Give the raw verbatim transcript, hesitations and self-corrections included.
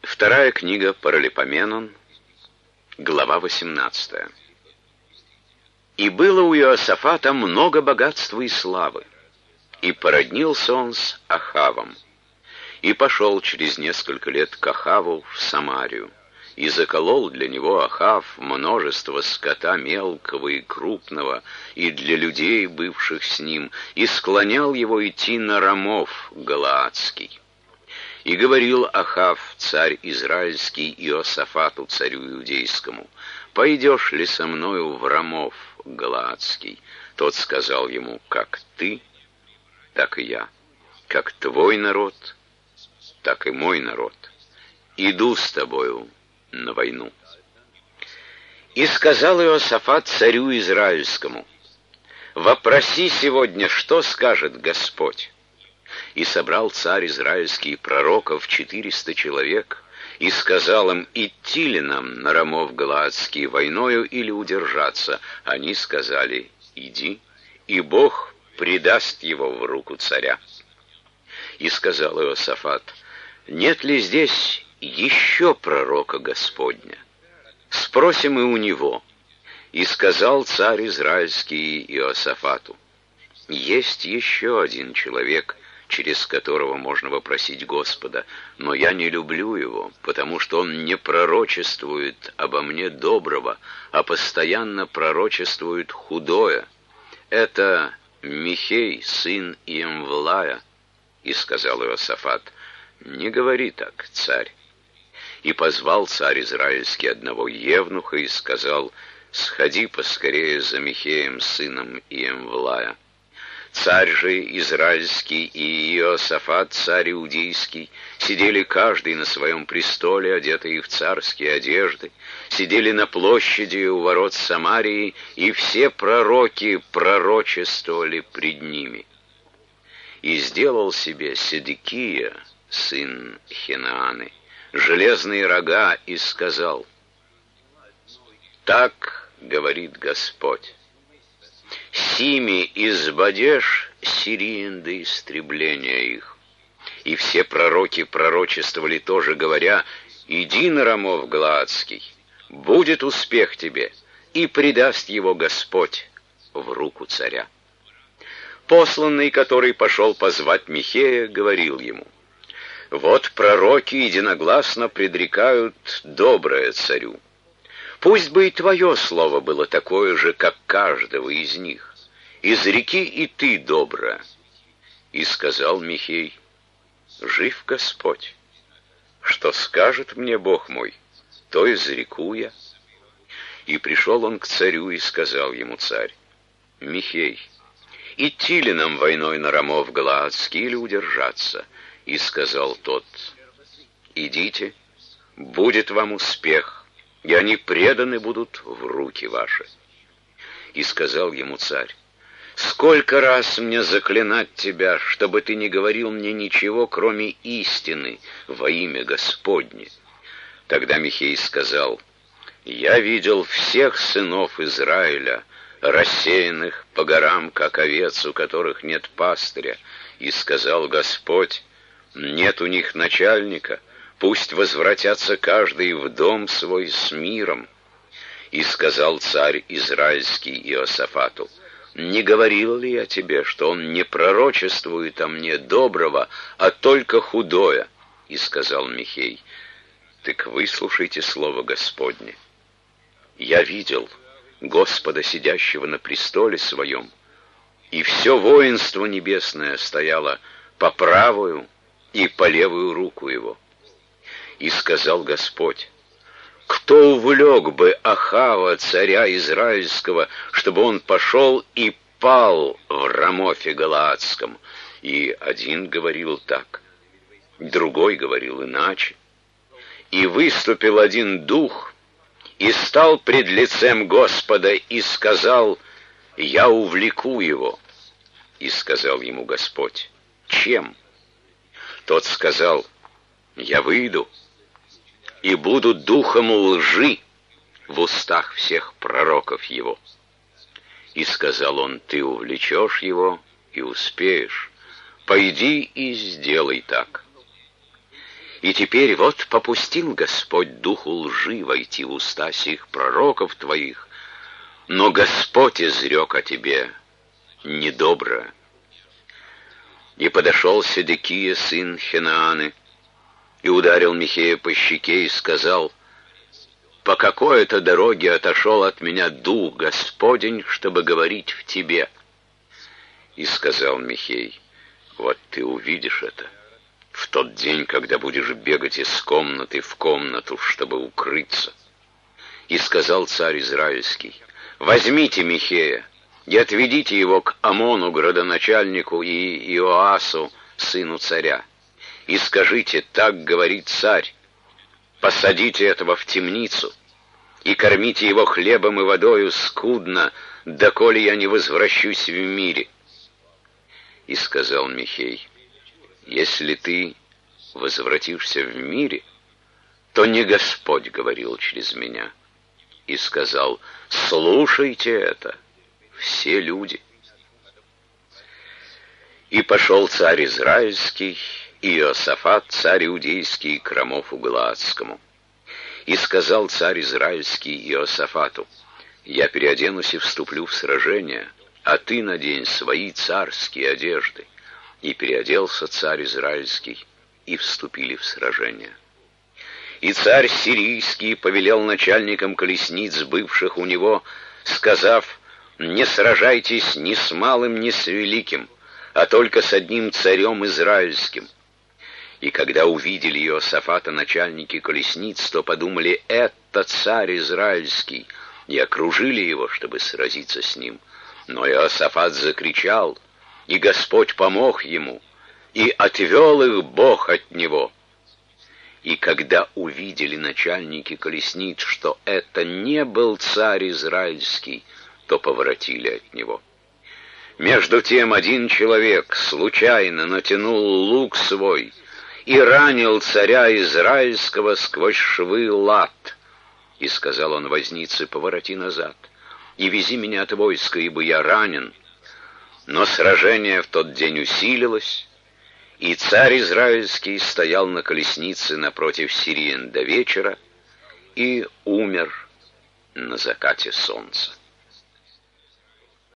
Вторая книга Паралипоменон, глава восемнадцатая. «И было у Иосафата много богатства и славы, и породнился он с Ахавом, и пошел через несколько лет к Ахаву в Самарию, и заколол для него Ахав множество скота мелкого и крупного, и для людей, бывших с ним, и склонял его идти на Рамов Галаадский. И говорил Ахав, царь израильский, Иосафату, царю иудейскому: пойдешь ли со мною в Рамов Галаадский? Тот сказал ему: как ты, так и я, как твой народ, так и мой народ. Иду с тобою на войну. И сказал Иосафат царю израильскому: вопроси сегодня, что скажет Господь. И собрал царь израильский пророков четыреста человек, и сказал им: идти ли нам на Рамов Галаадский войною или удержаться? Они сказали: иди, и Бог предаст его в руку царя. И сказал Иосафат: нет ли здесь еще пророка Господня? Спросим и у него. И сказал царь израильский Иосафату: есть еще один человек, через которого можно вопросить Господа, но я не люблю его, потому что он не пророчествует обо мне доброго, а постоянно пророчествует худое. Это Михей, сын Иемвлая. И сказал Иосафат: не говори так, царь. И позвал царь израильский одного евнуха и сказал: сходи поскорее за Михеем, сыном Иемвлая. Царь же израильский и Иосафат, царь иудейский, сидели каждый на своем престоле, одетые в царские одежды, сидели на площади у ворот Самарии, и все пророки пророчествовали пред ними. И сделал себе Седекия, сын Хинааны, железные рога, и сказал: так говорит Господь: сими избадешь сириен до истребления их. И все пророки пророчествовали тоже, говоря: иди на Рамов Галаадский, будет успех тебе, и предаст его Господь в руку царя. Посланный, который пошел позвать Михея, говорил ему: вот пророки единогласно предрекают доброе царю. Пусть бы и твое слово было такое же, как каждого из них. Изреки и ты добро. И сказал Михей: жив Господь. Что скажет мне Бог мой, то изреку я. И пришел он к царю, и сказал ему царь: Михей, идти ли нам войной на Рамов Галаадский или удержаться? И сказал тот: идите, будет вам успех, и они преданы будут в руки ваши. И сказал ему царь: сколько раз мне заклинать тебя, чтобы ты не говорил мне ничего, кроме истины, во имя Господне? Тогда Михей сказал: я видел всех сынов Израиля, рассеянных по горам, как овец, у которых нет пастыря. И сказал Господь: нет у них начальника, пусть возвратятся каждый в дом свой с миром. И сказал царь израильский Иосафату: не говорил ли я тебе, что он не пророчествует о мне доброго, а только худое? И сказал Михей: так выслушайте слово Господне. Я видел Господа, сидящего на престоле своем, и все воинство небесное стояло по правую и по левую руку его. И сказал Господь: кто увлек бы Ахава, царя израильского, чтобы он пошел и пал в Рамофе Галаадском? И один говорил так, другой говорил иначе. И выступил один дух, и стал пред лицем Господа, и сказал: я увлеку его. И сказал ему Господь: чем? Тот сказал: я выйду и буду духом лжи в устах всех пророков его. И сказал он: ты увлечешь его и успеешь. Пойди и сделай так. И теперь вот попустил Господь духу лжи войти в уста сих пророков твоих, но Господь изрек о тебе недобро. И подошел Седекия, сын Хенааны, и ударил Михея по щеке и сказал: «По какой-то дороге отошел от меня дух Господень, чтобы говорить в тебе». И сказал Михей: «Вот ты увидишь это в тот день, когда будешь бегать из комнаты в комнату, чтобы укрыться». И сказал царь Израильский: «Возьмите Михея и отведите его к Амону, градоначальнику, и Иоасу, сыну царя, и скажите: так говорит царь, посадите этого в темницу и кормите его хлебом и водою скудно, доколе я не возвращусь в мире». И сказал Михей: «Если ты возвратишься в мире, то не Господь говорил через меня». И сказал: «Слушайте это, все люди». И пошел царь Израильский, и Иосафат, царь Иудейский, к Рамофу Галаадскому. И сказал царь Израильский Иосафату: «Я переоденусь и вступлю в сражение, а ты надень свои царские одежды». И переоделся царь Израильский, и вступили в сражение. И царь Сирийский повелел начальникам колесниц, бывших у него, сказав: «Не сражайтесь ни с малым, ни с великим, а только с одним царем израильским». И когда увидели Иосафата начальники колесниц, то подумали: «Это царь израильский», и окружили его, чтобы сразиться с ним. Но Иосафат закричал, и Господь помог ему, и отвел их Бог от него. И когда увидели начальники колесниц, что это не был царь израильский, то поворотили от него. Между тем один человек случайно натянул лук свой и ранил царя израильского сквозь швы лат. И сказал он вознице: «Повороти назад и вези меня от войска, ибо я ранен». Но сражение в тот день усилилось, и царь израильский стоял на колеснице напротив сириян до вечера и умер на закате солнца.